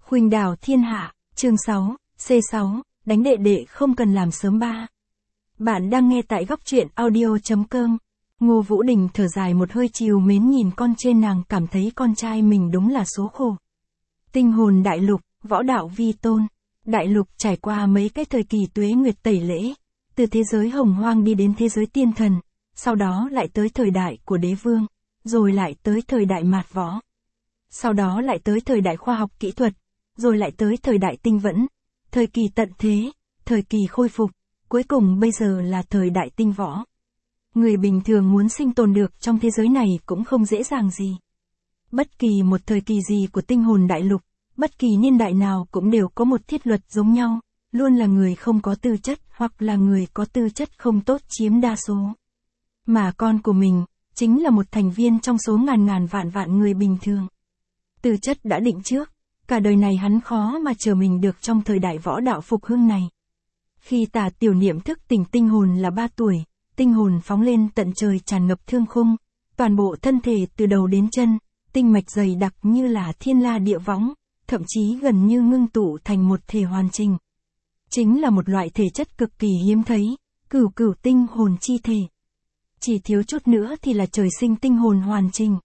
Khuynh đảo thiên hạ, chương 6, C6, đánh đệ đệ không cần làm sớm ba. Bạn đang nghe tại góc truyện audio.com. Ngô Vũ Đình thở dài một hơi trìu mến nhìn con trên, nàng cảm thấy con trai mình đúng là số khổ. Tinh hồn đại lục, võ đạo vi tôn. Đại lục trải qua mấy cái thời kỳ tuế nguyệt tẩy lễ, từ thế giới hồng hoang đi đến thế giới tiên thần, sau đó lại tới thời đại của đế vương, rồi lại tới thời đại mạt võ. Sau đó lại tới thời đại khoa học kỹ thuật, rồi lại tới thời đại tinh vẫn, thời kỳ tận thế, thời kỳ khôi phục, cuối cùng bây giờ là thời đại tinh võ. Người bình thường muốn sinh tồn được trong thế giới này cũng không dễ dàng gì. Bất kỳ một thời kỳ gì của tinh hồn đại lục, bất kỳ niên đại nào cũng đều có một thiết luật giống nhau, luôn là người không có tư chất hoặc là người có tư chất không tốt chiếm đa số. Mà con của mình, chính là một thành viên trong số ngàn ngàn vạn vạn người bình thường. Tư chất đã định trước, cả đời này hắn khó mà chờ mình được trong thời đại võ đạo phục hưng này. Khi Tả Tiểu Niệm thức tỉnh tinh hồn là 3 tuổi, tinh hồn phóng lên tận trời tràn ngập thương khung, toàn bộ thân thể từ đầu đến chân, tinh mạch dày đặc như là thiên la địa võng, thậm chí gần như ngưng tụ thành một thể hoàn chỉnh. Chính là một loại thể chất cực kỳ hiếm thấy, cửu cửu tinh hồn chi thể. Chỉ thiếu chút nữa thì là trời sinh tinh hồn hoàn chỉnh.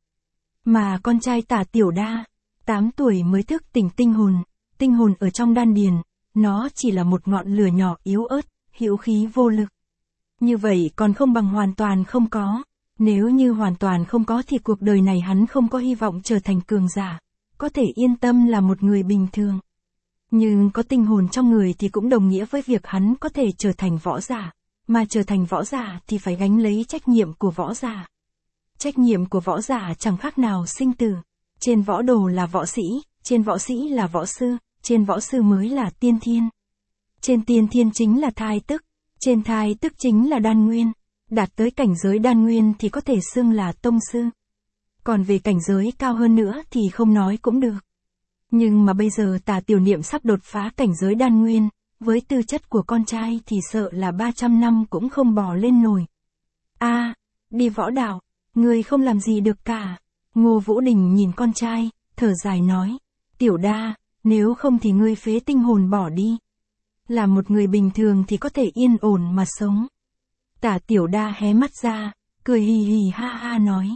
Mà con trai Tả Tiểu Đa, 8 tuổi mới thức tỉnh tinh hồn ở trong đan điền, nó chỉ là một ngọn lửa nhỏ yếu ớt, hữu khí vô lực. Như vậy còn không bằng hoàn toàn không có. Nếu như hoàn toàn không có thì cuộc đời này hắn không có hy vọng trở thành cường giả, có thể yên tâm là một người bình thường. Nhưng có tinh hồn trong người thì cũng đồng nghĩa với việc hắn có thể trở thành võ giả, mà trở thành võ giả thì phải gánh lấy trách nhiệm của võ giả. Trách nhiệm của võ giả chẳng khác nào sinh tử. Trên võ đồ là võ sĩ, trên võ sĩ là võ sư, trên võ sư mới là tiên thiên. Trên tiên thiên chính là thai tức, trên thai tức chính là đan nguyên. Đạt tới cảnh giới đan nguyên thì có thể xưng là tông sư. Còn về cảnh giới cao hơn nữa thì không nói cũng được. Nhưng mà bây giờ Tả Tiểu Niệm sắp đột phá cảnh giới đan nguyên, với tư chất của con trai thì sợ là 300 năm cũng không bò lên nổi. Đi võ đạo, ngươi không làm gì được cả. Ngô Vũ Đình nhìn con trai, thở dài nói, Tiểu Đa, nếu không thì ngươi phế tinh hồn bỏ đi. Là một người bình thường thì có thể yên ổn mà sống. Tả Tiểu Đa hé mắt ra, cười hì hì ha ha nói.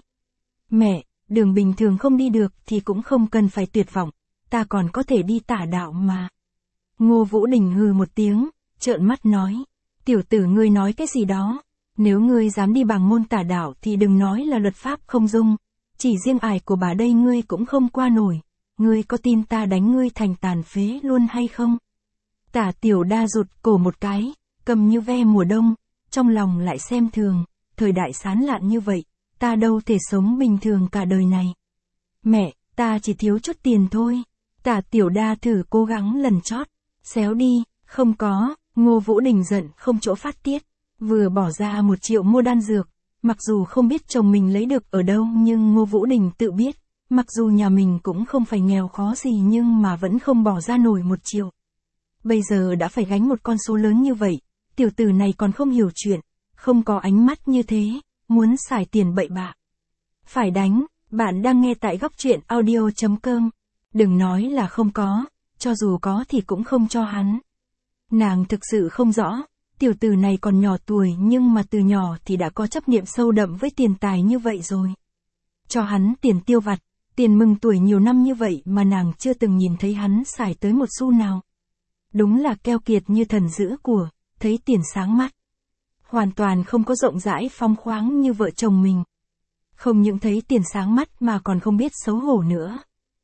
Mẹ, đường bình thường không đi được thì cũng không cần phải tuyệt vọng, ta còn có thể đi tả đạo mà. Ngô Vũ Đình hừ một tiếng, trợn mắt nói, tiểu tử ngươi nói cái gì đó, nếu ngươi dám đi bằng môn tả đạo thì đừng nói là luật pháp không dung, chỉ riêng ải của bà đây ngươi cũng không qua nổi, ngươi có tin ta đánh ngươi thành tàn phế luôn hay không? Tả Tiểu Đa rụt cổ một cái, cầm như ve mùa đông, trong lòng lại xem thường, thời đại sán lạn như vậy, ta đâu thể sống bình thường cả đời này. Mẹ, ta chỉ thiếu chút tiền thôi. Tả Tiểu Đa thử cố gắng lần chót, xéo đi, không có. Ngô Vũ Đình giận không chỗ phát tiết, vừa bỏ ra 1 triệu mua đan dược, mặc dù không biết chồng mình lấy được ở đâu nhưng Ngô Vũ Đình tự biết, mặc dù nhà mình cũng không phải nghèo khó gì nhưng mà vẫn không bỏ ra nổi 1 triệu. Bây giờ đã phải gánh một con số lớn như vậy, tiểu tử này còn không hiểu chuyện, không có ánh mắt như thế, muốn xài tiền bậy bạ. Phải đánh, bạn đang nghe tại góc truyện audio.com. Đừng nói là không có, cho dù có thì cũng không cho hắn. Nàng thực sự không rõ, tiểu tử này còn nhỏ tuổi nhưng mà từ nhỏ thì đã có chấp niệm sâu đậm với tiền tài như vậy rồi. Cho hắn tiền tiêu vặt, tiền mừng tuổi nhiều năm như vậy mà nàng chưa từng nhìn thấy hắn xài tới 1 xu nào. Đúng là keo kiệt như thần giữ của, thấy tiền sáng mắt. Hoàn toàn không có rộng rãi phóng khoáng như vợ chồng mình. Không những thấy tiền sáng mắt mà còn không biết xấu hổ nữa.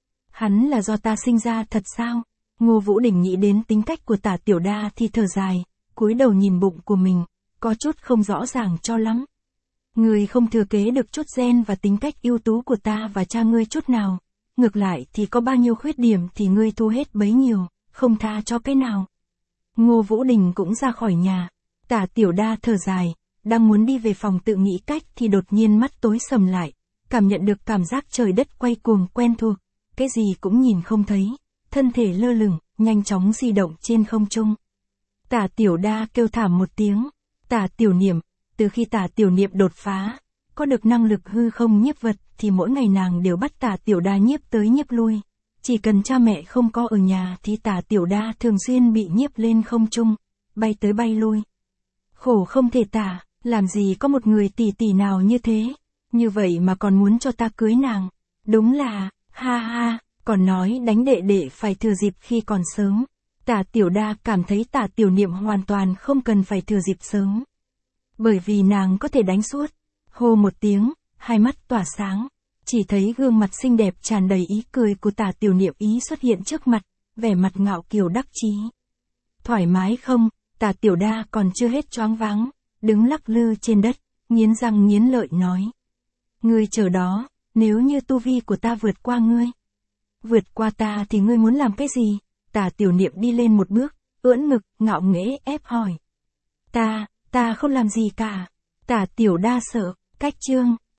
Hắn là do ta sinh ra thật sao? Ngô Vũ Đình nghĩ đến tính cách của Tả Tiểu Đa thì thở dài, cúi đầu nhìn bụng của mình, có chút không rõ ràng cho lắm. Ngươi không thừa kế được chút gen và tính cách ưu tú của ta và cha ngươi chút nào. Ngược lại thì có bao nhiêu khuyết điểm thì ngươi thu hết bấy nhiêu, không tha cho cái nào. Ngô Vũ Đình cũng ra khỏi nhà. Tả Tiểu Đa thở dài, đang muốn đi về phòng tự nghĩ cách thì đột nhiên mắt tối sầm lại, cảm nhận được cảm giác trời đất quay cuồng quen thuộc, cái gì cũng nhìn không thấy, thân thể lơ lửng, nhanh chóng di động trên không trung. Tả Tiểu Đa kêu thảm một tiếng, Tả Tiểu Niệm, từ khi Tả Tiểu Niệm đột phá, có được năng lực hư không nhiếp vật thì mỗi ngày nàng đều bắt Tả Tiểu Đa nhiếp tới nhiếp lui, Chỉ cần cha mẹ không có ở nhà thì Tả Tiểu Đa thường xuyên bị nhiếp lên không trung, bay tới bay lui. Khổ không thể tả, làm gì có một người tỷ tỷ nào như thế, như vậy mà còn muốn cho ta cưới nàng. Đúng là, ha ha, còn nói đánh đệ đệ phải thừa dịp khi còn sớm. Tả Tiểu Đa cảm thấy Tả Tiểu Niệm hoàn toàn không cần phải thừa dịp sớm. Bởi vì nàng có thể đánh suốt. Hô một tiếng, hai mắt tỏa sáng. Chỉ thấy gương mặt xinh đẹp tràn đầy ý cười của Tả Tiểu Niệm ý xuất hiện trước mặt, vẻ mặt ngạo kiều đắc chí. Thoải mái không? Tả Tiểu Đa còn chưa hết choáng váng, đứng lắc lư trên đất, nghiến răng nghiến lợi nói. Ngươi chờ đó, nếu như tu vi của ta vượt qua ngươi. Vượt qua ta thì ngươi muốn làm cái gì? Tả Tiểu Niệm đi lên một bước, ưỡn ngực, ngạo nghễ ép hỏi. Ta không làm gì cả. Tả Tiểu Đa sợ, cách chương.